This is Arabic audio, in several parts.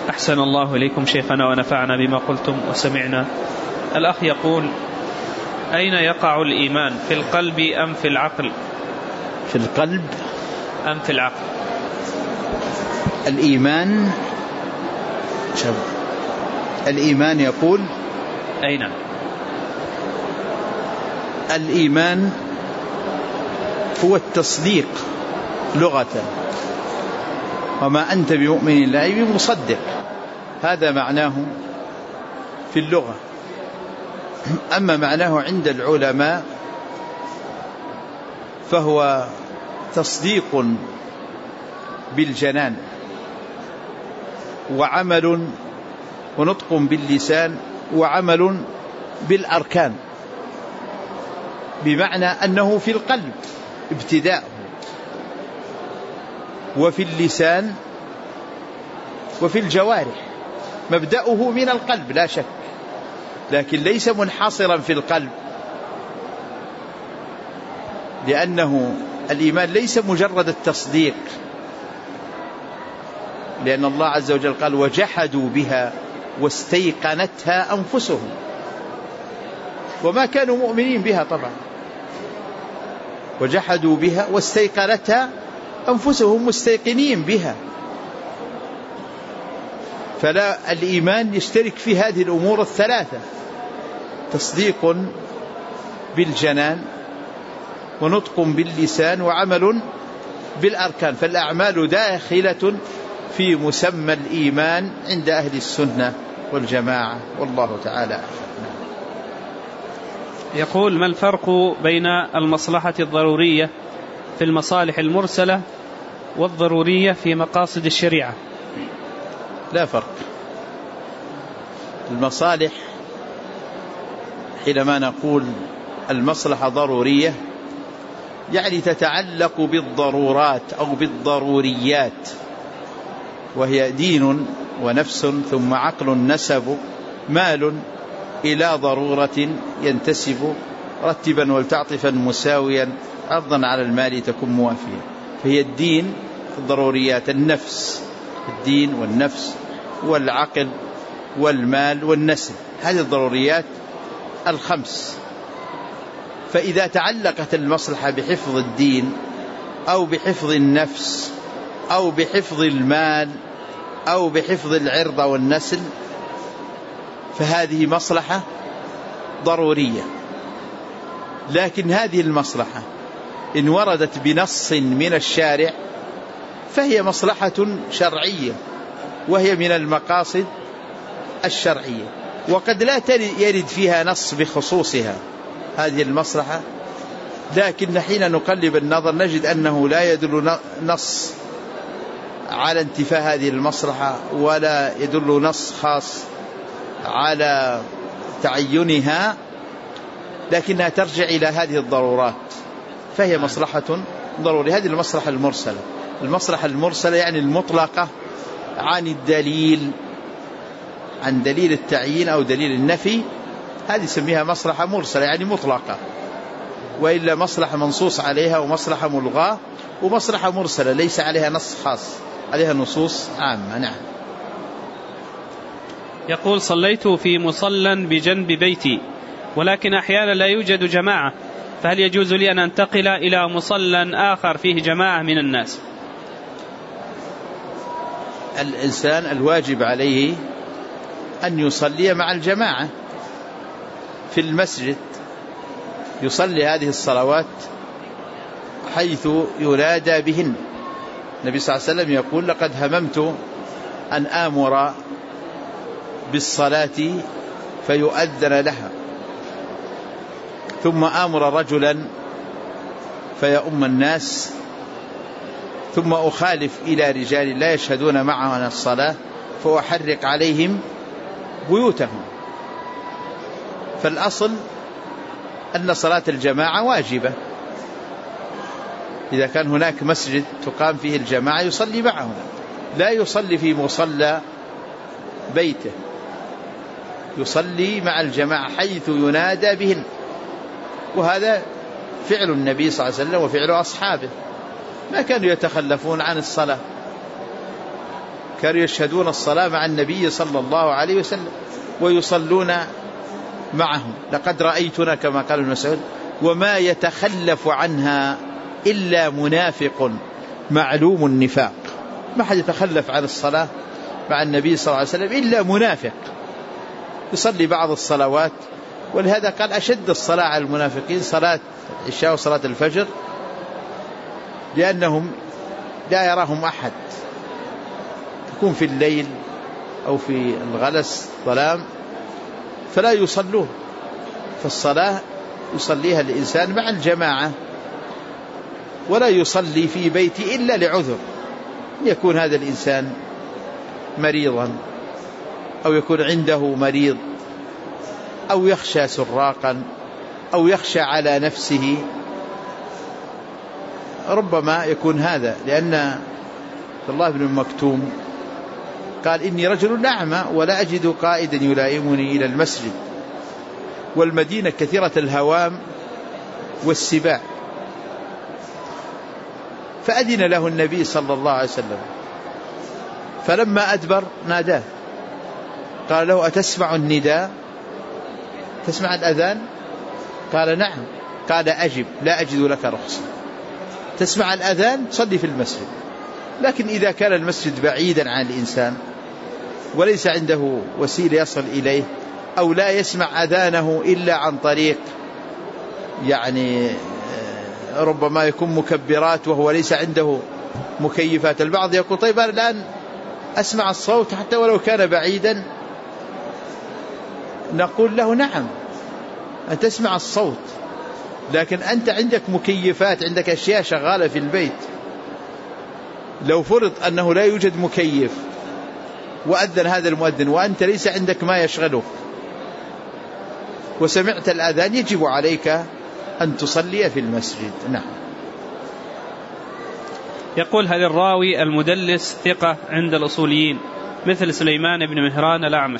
أحسن الله إليكم شيخنا ونفعنا بما قلتم وسمعنا. الأخ يقول: أين يقع الإيمان، في القلب أم في العقل؟ في القلب أم في العقل؟ الإيمان يقول أين؟ الإيمان هو التصديق لغة، وما أنت بمؤمن لا بمصدق، هذا معناه في اللغة. أما معناه عند العلماء فهو تصديق بالجنان، وعمل ونطق باللسان، وعمل بالأركان، بمعنى أنه في القلب ابتداء، وفي اللسان، وفي الجوارح، مبدأه من القلب لا شك، لكن ليس منحصرا في القلب، لأنه الإيمان ليس مجرد التصديق، لأن الله عز وجل قال: وجحدوا بها واستيقنتها أنفسهم، وما كانوا مؤمنين بها طبعا. وجحدوا بها واستيقنتها أنفسهم، مستيقنين بها. فلا، الإيمان يشترك في هذه الأمور الثلاثة: تصديق بالجنان، ونطق باللسان، وعمل بالأركان. فالأعمال داخلة في مسمى الإيمان عند أهل السنة والجماعة، والله تعالى. يقول: ما الفرق بين المصلحة الضرورية في المصالح المرسلة والضرورية في مقاصد الشريعة؟ لا فرق. المصالح، حينما نقول المصلحة ضرورية، يعني تتعلق بالضرورات أو بالضروريات، وهي دين ونفس ثم عقل نسب مال إلى ضرورة ينتسب، رتبا ولتعطفا مساويا عرضا على المال تكن موافيا. فهي الدين، الضروريات، النفس، الدين والنفس والعقل والمال والنسب، هذه الضروريات الخمس. فإذا تعلقت المصلحة بحفظ الدين أو بحفظ النفس أو بحفظ المال أو بحفظ العرض والنسل، فهذه مصلحة ضرورية. لكن هذه المصلحة إن وردت بنص من الشارع فهي مصلحة شرعية، وهي من المقاصد الشرعية، وقد لا يرد فيها نص بخصوصها هذه المصلحة، لكن حين نقلب النظر نجد أنه لا يدل نص على انتفاء هذه المصلحة، ولا يدل نص خاص على تعينها، لكنها ترجع إلى هذه الضرورات، فهي مصلحة ضرورية. هذه المصلحة المرسلة. المصلحة المرسلة يعني المطلقة عن الدليل، عن دليل التعيين أو دليل النفي، هذه سميها مصلحة مرسلة يعني مطلقة. وإلا مصلحة منصوص عليها، ومصلحة ملغاة، ومصلحة مرسلة ليس عليها نص خاص، عليها نصوص عامة. نعم. يقول: صليت في مصلى بجنب بيتي، ولكن أحيانا لا يوجد جماعة، فهل يجوز لي أن أنتقل إلى مصلى آخر فيه جماعة من الناس؟ الإنسان الواجب عليه أن يصلي مع الجماعة في المسجد، يصلي هذه الصلوات حيث ينادى بهن. النبي صلى الله عليه وسلم يقول: لقد هممت أن آمر بالصلاة فيؤذن لها، ثم آمر رجلا فيؤم الناس، ثم أخالف إلى رجال لا يشهدون معنا الصلاة فأحرق عليهم بيوتهم. فالأصل أن صلاة الجماعة واجبة، إذا كان هناك مسجد تقام فيه الجماعة يصلي معهم، لا يصلي في مصلى بيته، يصلي مع الجماعة حيث ينادى بهن. وهذا فعل النبي صلى الله عليه وسلم وفعل أصحابه، ما كانوا يتخلفون عن الصلاة. كانوا يشهدون الصلاة مع النبي صلى الله عليه وسلم ويصلون معه. لقد رأيتنا كما قال ابن مسعود وما يتخلف عنها إلا منافق معلوم النفاق. ما حد يتخلف عن الصلاة مع النبي صلى الله عليه وسلم إلا منافق يصلي بعض الصلوات. ولهذا قال أشد الصلاة على المنافقين صلاة العشاء وصلاة الفجر، لأنهم لا يراهم أحد، تكون في الليل أو في الغلس ظلام فلا يصلون. فالصلاة يصليها الإنسان مع الجماعة، ولا يصلي في بيته إلا لعذر، يكون هذا الإنسان مريضا أو يكون عنده مريض أو يخشى سراقا أو يخشى على نفسه، ربما يكون هذا. لأن عبد الله بن مكتوم قال إني رجل أعمى ولا أجد قائدا يلائمني إلى المسجد، والمدينة كثيرة الهوام والسباع، فأذن له النبي صلى الله عليه وسلم، فلما أدبر ناداه قال له أتسمع النداء؟ تسمع الأذان؟ قال نعم. قال أجب، لا أجد لك رخصة. تسمع الأذان صلي في المسجد، لكن إذا كان المسجد بعيدا عن الإنسان وليس عنده وسيلة يصل إليه، أو لا يسمع أذانه إلا عن طريق يعني ربما يكون مكبرات وهو ليس عنده مكيفات. البعض يقول طيب أنا الآن أسمع الصوت حتى ولو كان بعيدا، نقول له نعم أن تسمع الصوت، لكن أنت عندك مكيفات، عندك أشياء شغالة في البيت. لو فرض أنه لا يوجد مكيف وأذن هذا المؤذن وأنت ليس عندك ما يشغلك وسمعت الأذان، يجب عليك أن تصلي في المسجد. نعم. يقول هل الراوي المدلس ثقة عند الأصوليين مثل سليمان بن مهران الأعمش؟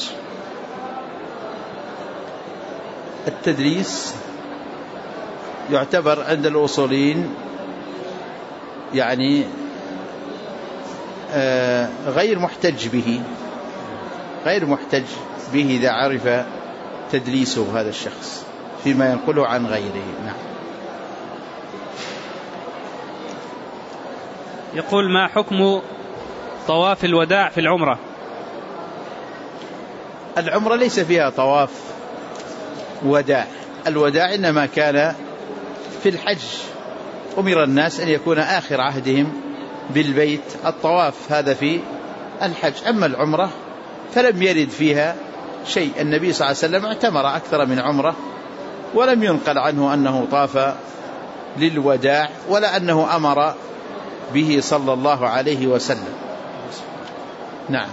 التدليس يعتبر عند الأصوليين يعني غير محتج به، غير محتج به إذا عرف تدليسه هذا الشخص فيما ينقله عن غيره. نعم. يقول ما حكم طواف الوداع في العمرة؟ العمرة ليس فيها طواف وداع، الوداع إنما كان في الحج، أمر الناس أن يكون آخر عهدهم بالبيت. الطواف هذا في الحج، أما العمرة فلم يرد فيها شيء. النبي صلى الله عليه وسلم اعتمر أكثر من عمرة ولم ينقل عنه أنه طاف للوداع ولا أنه أمر به صلى الله عليه وسلم. نعم.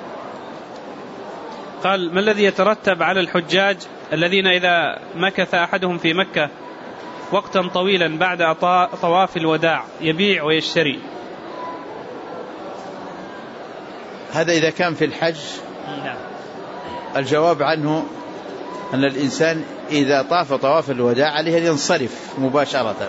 قال ما الذي يترتب على الحجاج الذين إذا مكث أحدهم في مكة وقتا طويلا بعد طواف الوداع يبيع ويشتري؟ هذا إذا كان في الحج. الجواب عنه أن الإنسان إذا طاف طواف الوداع عليه أن ينصرف مباشرة،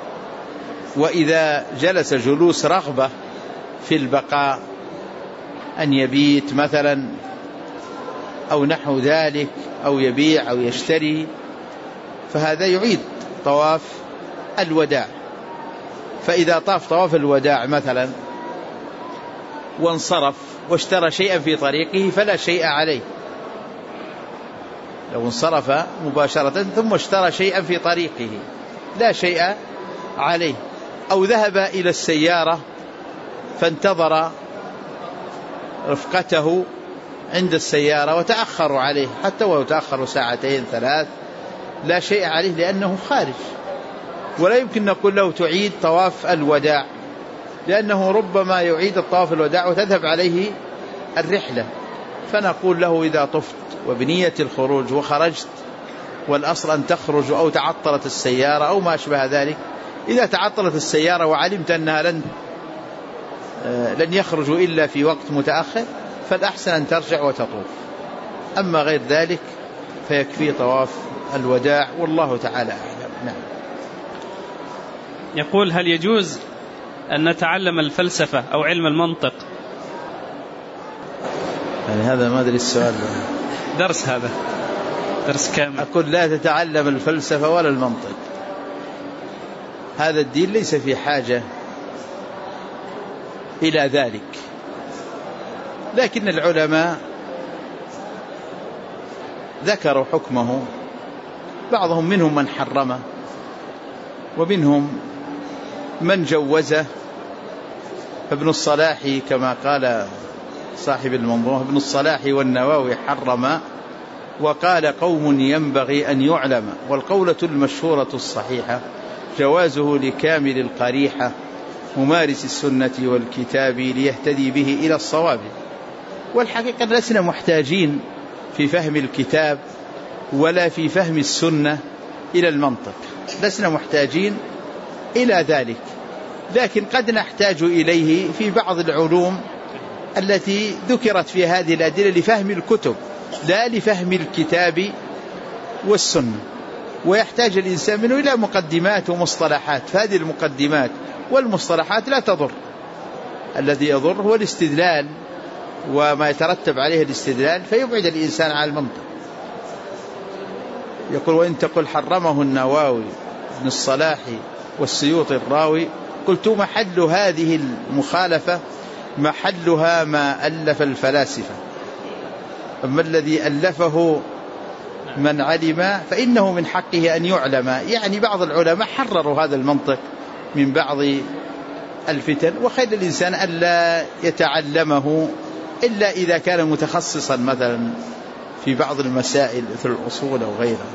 وإذا جلس جلوس رغبة في البقاء أن يبيت مثلا أو نحو ذلك أو يبيع أو يشتري، فهذا يعيد طواف الوداع. فإذا طاف طواف الوداع مثلا وانصرف واشترى شيئا في طريقه فلا شيء عليه. لو انصرف مباشرة ثم اشترى شيئا في طريقه لا شيء عليه. أو ذهب إلى السيارة فانتظر رفقته عند السيارة وتأخروا عليه حتى ولو تأخروا ساعتين ثلاث لا شيء عليه لأنه خارج، ولا يمكن نقول له تعيد طواف الوداع، لأنه ربما يعيد الطواف الوداع وتذهب عليه الرحلة. فنقول له إذا طفت وبنية الخروج وخرجت، والأصل أن تخرج أو تعطلت السيارة أو ما أشبه ذلك، إذا تعطلت السيارة وعلمت أنها لن يخرجوا إلا في وقت متأخر فالأحسن أن ترجع وتطوف. أما غير ذلك فيكفي طواف الوداع والله تعالى أعلم. نعم. يقول هل يجوز أن نتعلم الفلسفة أو علم المنطق يعني هذا ما أدري السؤال درس، هذا درس كامل. أقول لا تتعلم الفلسفة ولا المنطق، هذا الدين ليس في حاجة إلى ذلك. لكن العلماء ذكروا حكمه، بعضهم منهم من حرمه ومنهم من جوزه. ابن الصلاح كما قال صاحب المنظومة، ابن الصلاح والنووي حرم وقال قوم ينبغي أن يعلم، والقولة المشهورة الصحيحة جوازه لكامل القريحة ممارس السنة والكتاب ليهتدي به إلى الصواب. والحقيقة لسنا محتاجين في فهم الكتاب ولا في فهم السنة إلى المنطق، لسنا محتاجين إلى ذلك، لكن قد نحتاج إليه في بعض العلوم التي ذكرت في هذه الأدلة لفهم الكتب لا لفهم الكتاب والسنة. ويحتاج الإنسان منه إلى مقدمات ومصطلحات، فهذه المقدمات والمصطلحات لا تضر، الذي يضر هو الاستدلال وما يترتب عليه الاستدلال، فيبعد الإنسان عن المنطق. يقول وإن تقل حرمه النووي ابن الصلاح والسيوطي الراوي، قلت محل هذه المخالفة محلها ما ألف الفلاسفة، أما الذي ألفه من علم فإنه من حقه أن يعلم. يعني بعض العلماء حرروا هذا المنطق من بعض الفتن، وخير الإنسان ألا يتعلمه إلا إذا كان متخصصا مثلا في بعض المسائل مثل الأصول أو غيرها.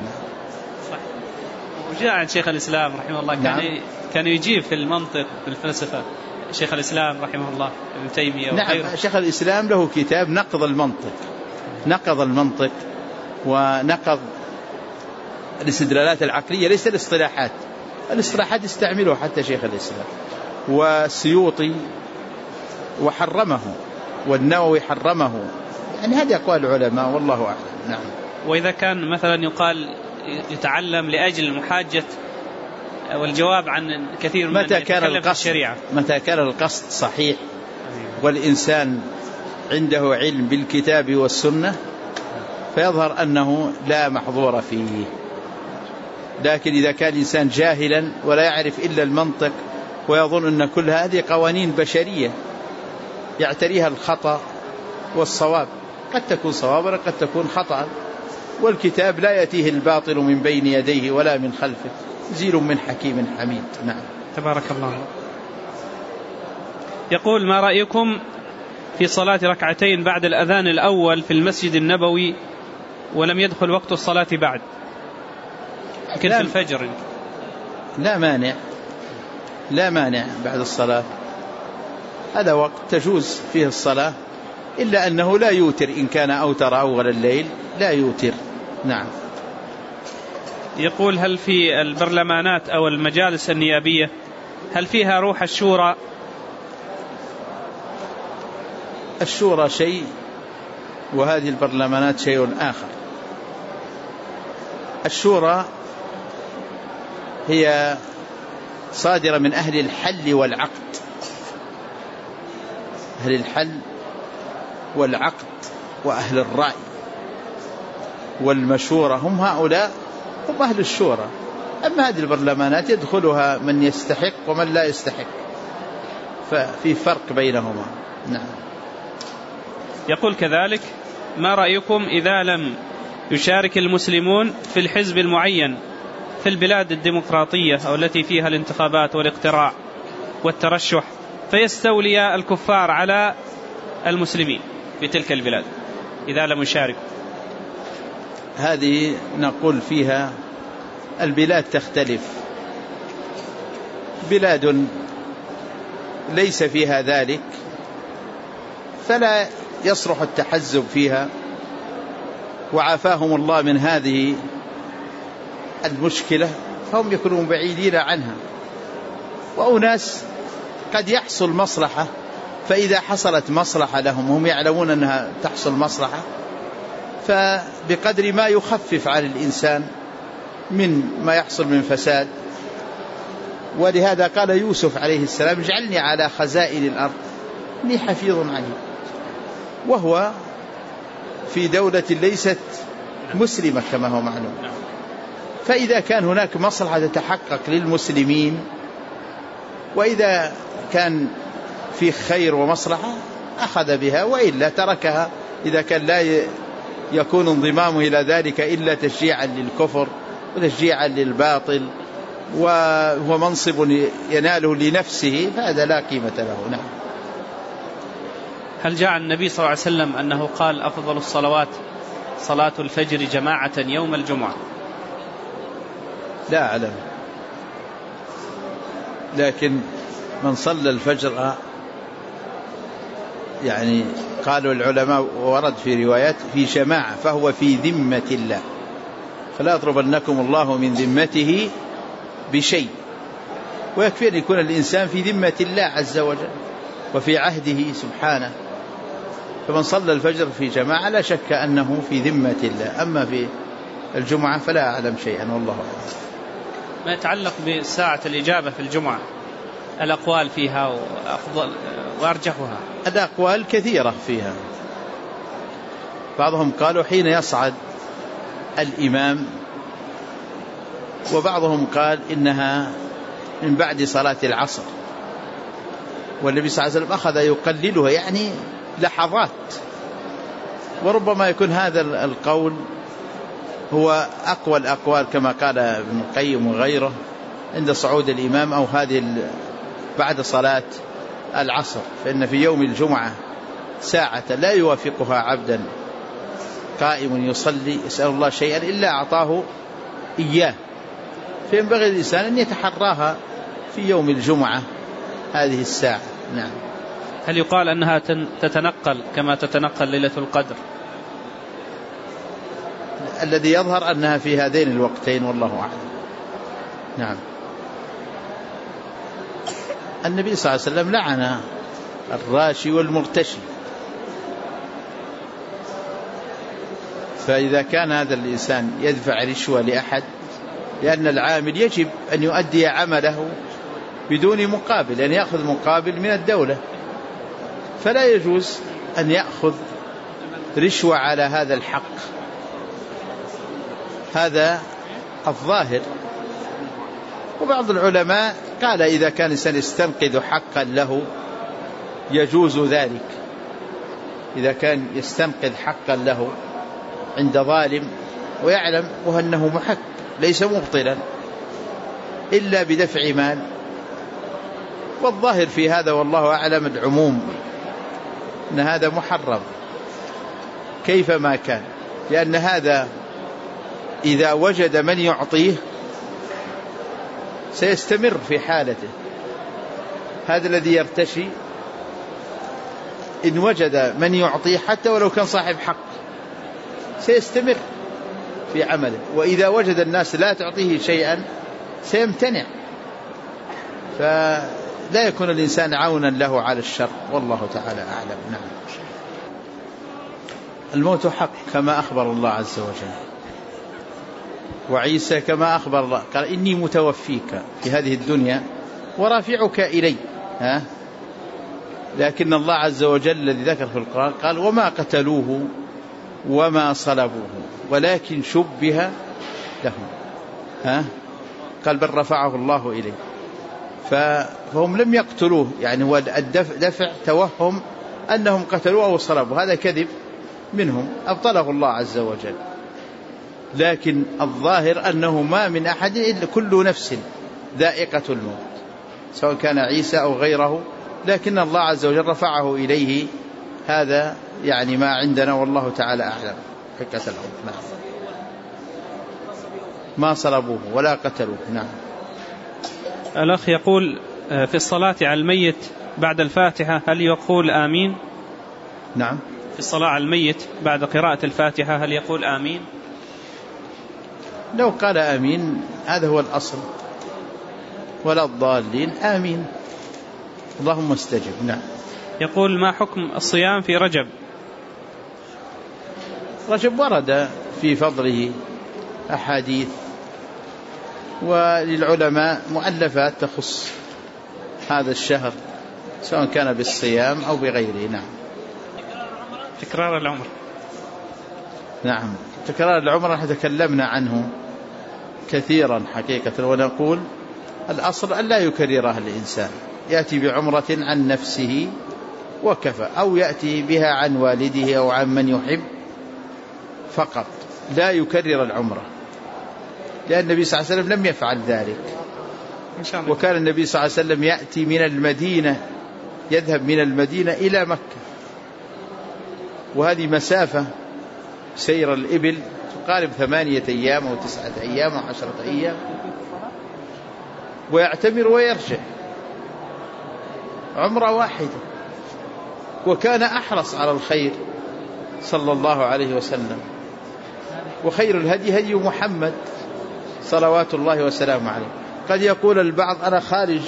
وجاء عن شيخ الإسلام رحمه الله كان يجيب في المنطق في الفلسفة، شيخ الإسلام رحمه الله ابن تيمية وغيره. نعم، شيخ الإسلام له كتاب نقض المنطق، نقض المنطق ونقض الاستدلالات العقلية، ليس الاصطلاحات. الاصطلاحات يستعملها حتى شيخ الإسلام والسيوطي وحرمه، والنووي حرمه. يعني هذه أقوال العلماء والله أعلم. نعم. وإذا كان مثلا يقال يتعلم لأجل المحاجة والجواب عن كثير من يتكلم في الشريعة، متى كان القصد صحيح والإنسان عنده علم بالكتاب والسنة فيظهر أنه لا محظور فيه. لكن إذا كان الإنسان جاهلا ولا يعرف إلا المنطق ويظن أن كل هذه قوانين بشرية يعتريها الخطأ والصواب، قد تكون صوابا قد تكون خطأ، والكتاب لا يأتيه الباطل من بين يديه ولا من خلفه، زيل من حكيم حميد. نعم. تبارك الله. يقول ما رأيكم في صلاة ركعتين بعد الأذان الأول في المسجد النبوي ولم يدخل وقت الصلاة بعد، يمكن في الفجر؟ لا مانع بعد الصلاة، هذا وقت تجوز فيه الصلاة، إلا أنه لا يوتر، إن كان أوتر أول الليل لا يوتر. نعم. يقول هل في البرلمانات أو المجالس النيابية هل فيها روح الشورى؟ الشورى شيء وهذه البرلمانات شيء آخر. الشورى هي صادرة من أهل الحل والعقد، أهل الحل والعقد وأهل الرأي والمشورة، هم هؤلاء هم أهل الشورى. أما هذه البرلمانات يدخلها من يستحق ومن لا يستحق، ففي فرق بينهما. نعم. يقول كذلك ما رأيكم إذا لم يشارك المسلمون في الحزب المعين في البلاد الديمقراطية أو التي فيها الانتخابات والاقتراع والترشح، فيستولي الكفار على المسلمين بتلك البلاد إذا لم يشاركوا؟ هذه نقول فيها البلاد تختلف، بلاد ليس فيها ذلك فلا يصلح التحزب فيها، وعافاهم الله من هذه المشكلة فهم يكونون بعيدين عنها. وأناس قد يحصل مصلحة، فإذا حصلت مصلحة لهم هم يعلمون أنها تحصل مصلحة، فبقدر ما يخفف على الإنسان من ما يحصل من فساد. ولهذا قال يوسف عليه السلام اجعلني على خزائن الأرض إني حفيظ عليم، وهو في دولة ليست مسلمة كما هو معلوم. فإذا كان هناك مصلحة تتحقق للمسلمين وإذا كان في خير ومصلحة أخذ بها، وإلا تركها إذا كان لا يكون انضمامه إلى ذلك إلا تشجيعا للكفر وتشجيعا للباطل وهو منصب يناله لنفسه، فهذا لا قيمة له. نعم. هل جاء النبي صلى الله عليه وسلم أنه قال أفضل الصلوات صلاة الفجر جماعة يوم الجمعة؟ لا أعلم، لكن من صلى الفجر يعني قالوا العلماء ورد في روايات في جماعة فهو في ذمة الله، فلا يضربنكم الله من ذمته بشيء، ويكفي أن يكون الإنسان في ذمة الله عز وجل وفي عهده سبحانه. فمن صلى الفجر في جماعة لا شك أنه في ذمة الله. أما في الجمعة فلا أعلم شيئا والله أعلم. ما يتعلق بساعة الإجابة في الجمعة، الأقوال فيها وأفضل وأرجحها. الأقوال كثيرة فيها، بعضهم قالوا حين يصعد الإمام، وبعضهم قال إنها من بعد صلاة العصر، والنبي صلى الله عليه وسلم أخذ يقللها يعني لحظات، وربما يكون هذا القول هو أقوى الأقوال كما قال ابن القيم وغيره عند صعود الإمام، أو هذه بعد صلاة العصر، فإن في يوم الجمعة ساعة لا يوافقها عبدا قائم يصلي يسأل الله شيئا إلا أعطاه إياه، فينبغي الإنسان أن يتحراها في يوم الجمعة هذه الساعة. نعم. هل يقال أنها تتنقل كما تتنقل ليلة القدر؟ الذي يظهر أنها في هذين الوقتين والله أعلم. نعم. النبي صلى الله عليه وسلم لعن الراشي والمرتشي، فإذا كان هذا الإنسان يدفع رشوة لأحد، لأن العامل يجب أن يؤدي عمله بدون مقابل، أن يأخذ مقابل من الدولة، فلا يجوز أن يأخذ رشوة على هذا الحق. هذا الظاهر. وبعض العلماء قال إذا كان الإنسان يستنقذ حقا له يجوز ذلك، إذا كان يستنقذ حقا له عند ظالم ويعلم وأنه محق ليس مبطلا إلا بدفع مال، والظاهر في هذا والله أعلم العموم، أن هذا محرم كيفما كان، لأن هذا إذا وجد من يعطيه سيستمر في حالته. هذا الذي يرتشي إن وجد من يعطيه حتى ولو كان صاحب حق سيستمر في عمله، وإذا وجد الناس لا تعطيه شيئا سيمتنع، فلا يكون الإنسان عونا له على الشر والله تعالى أعلم. نعم. الموت حق كما أخبر الله عز وجل، وعيسى كما أخبر الله قال إني متوفيك في هذه الدنيا ورافعك إلي. لكن الله عز وجل الذي ذكر في القرآن قال وما قتلوه وما صلبوه ولكن شبه لهم. قال بل رفعه الله إليه، فهم لم يقتلوه، يعني هو الدفع توهم أنهم قتلوه أو صلبوه، هذا كذب منهم أبطله الله عز وجل. لكن الظاهر أنه ما من أحد إلا كل نفس ذائقة الموت، سواء كان عيسى أو غيره، لكن الله عز وجل رفعه إليه. هذا يعني ما عندنا والله تعالى أعلم حقة الأمر. نعم. ما صلبوه ولا قتلوه. نعم. الأخ يقول في الصلاة على الميت بعد الفاتحة هل يقول آمين؟ نعم. في الصلاة على الميت بعد قراءة الفاتحة هل يقول آمين؟ لو قال آمين هذا هو الأصل، ولا الضالين آمين اللهم استجب. نعم. يقول ما حكم الصيام في رجب؟ رجب ورد في فضله أحاديث، وللعلماء مؤلفات تخص هذا الشهر سواء كان بالصيام أو بغيره. نعم. تكرار العمر. نعم. تكرار العمرة نحن تكلمنا عنه كثيرا حقيقة، ونقول الأصل أن لا يكررها الإنسان، يأتي بعمرة عن نفسه وكفى، أو يأتي بها عن والده أو عن من يحب فقط، لا يكرر العمرة، لأن النبي صلى الله عليه وسلم لم يفعل ذلك. وكان النبي صلى الله عليه وسلم يأتي من المدينة، يذهب من المدينة إلى مكة، وهذه مسافة سير الإبل تقارب 8 أيام أو 9 أيام أو 10 أيام، ويعتمر ويرجع عمرة واحدة. وكان أحرص على الخير صلى الله عليه وسلم، وخير الهدي هدي محمد صلوات الله وسلامه عليه. قد يقول البعض أنا خارج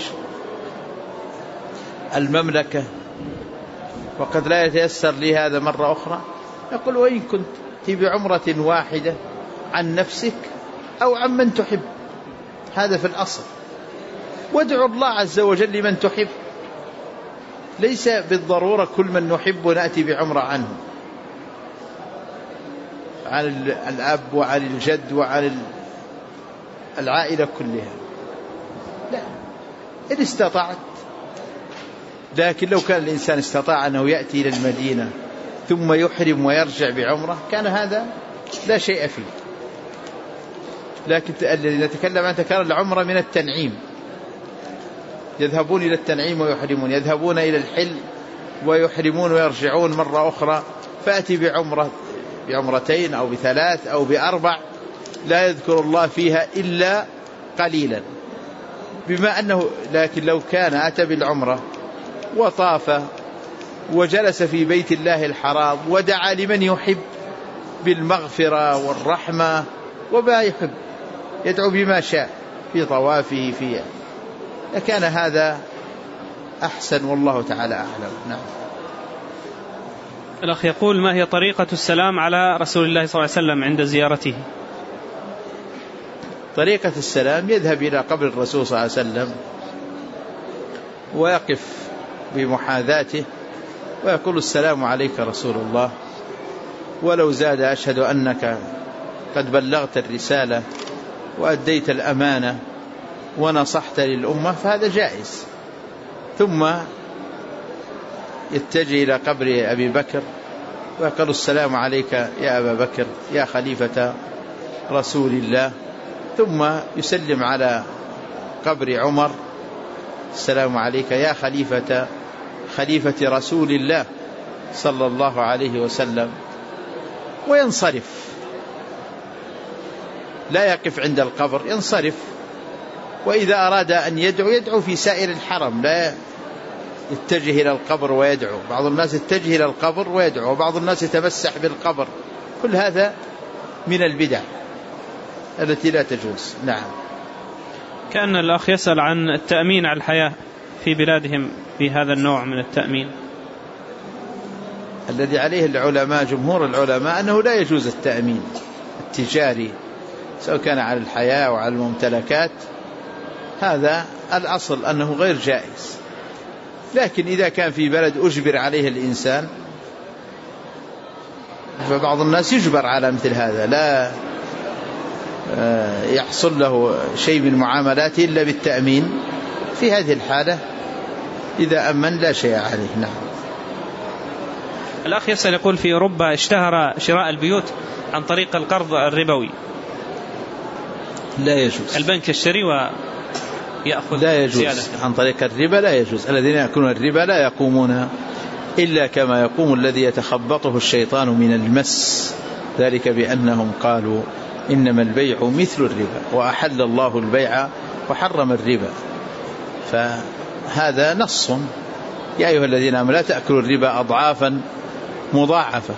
المملكة وقد لا يتيسر لي هذا مرة أخرى، يقول وإن كنت بعمرة واحدة عن نفسك أو عن من تحب، هذا في الأصل، وادعو الله عز وجل لمن تحب، ليس بالضرورة كل من نحب نأتي بعمرة عنه، عن الأب وعن الجد وعن العائلة كلها، لا، إن استطعت. لكن لو كان الإنسان استطاع أنه يأتي إلى المدينة ثم يحرم ويرجع بعمرة كان هذا لا شيء فيه. لكن الذي نتكلم عنه كان العمرة من التنعيم، يذهبون إلى التنعيم ويحرمون، يذهبون إلى الحل ويحرمون ويرجعون مرة أخرى، فأتي بعمرتين أو ب3 أو ب4 لا يذكر الله فيها إلا قليلا، بما أنه لكن لو كان أتى بالعمرة وطاف وجلس في بيت الله الحرام ودعا لمن يحب بالمغفرة والرحمة وما يحب، يدعو بما شاء في طوافه فيه، لكان هذا أحسن والله تعالى أعلم. نعم. الأخ يقول ما هي طريقة السلام على رسول الله صلى الله عليه وسلم عند زيارته؟ طريقة السلام يذهب إلى قبر الرسول صلى الله عليه وسلم ويقف بمحاذاته ويقول السلام عليك رسول الله، ولو زاد أشهد أنك قد بلغت الرسالة وأديت الأمانة ونصحت للأمة، فهذا جائز. ثم يتجه إلى قبر أبي بكر ويقول السلام عليك يا أبا بكر يا خليفة رسول الله، ثم يسلم على قبر عمر السلام عليك يا خليفة رسول الله صلى الله عليه وسلم، وينصرف، لا يقف عند القبر، ينصرف. وإذا أراد أن يدعو في سائر الحرم، لا يتجه إلى القبر ويدعو. بعض الناس يتجه إلى القبر ويدعو، وبعض الناس يتمسح بالقبر، كل هذا من البدع التي لا تجوز. نعم. كأن الأخ يسأل عن التأمين على الحياة في بلادهم بهذا النوع من التأمين. الذي عليه العلماء جمهور العلماء أنه لا يجوز التأمين التجاري سواء كان على الحياة أو على الممتلكات، هذا الأصل أنه غير جائز. لكن إذا كان في بلد أجبر عليه الإنسان، فبعض الناس يجبر على مثل هذا، لا يحصل له شيء من معاملاته إلا بالتأمين، في هذه الحالة إذا أمن لا شيء عليه. نعم. الأخ يسأل يقول في أوروبا اشتهر شراء البيوت عن طريق القرض الربوي، لا يجوز. البنك يشتري ويأخذ، لا يجوز زيادة عن طريق الربا، لا يجوز. الذين يأكلون الربا لا يقومون إلا كما يقوم الذي يتخبطه الشيطان من المس، ذلك بأنهم قالوا إنما البيع مثل الربا وأحل الله البيع وحرم الربا. فهذا نص يا أيها الذين آمنوا لا تأكلوا الربا أضعافا مضاعفة،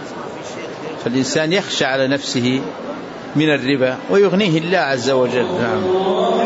فالإنسان يخشى على نفسه من الربا ويغنيه الله عز وجل. نعم.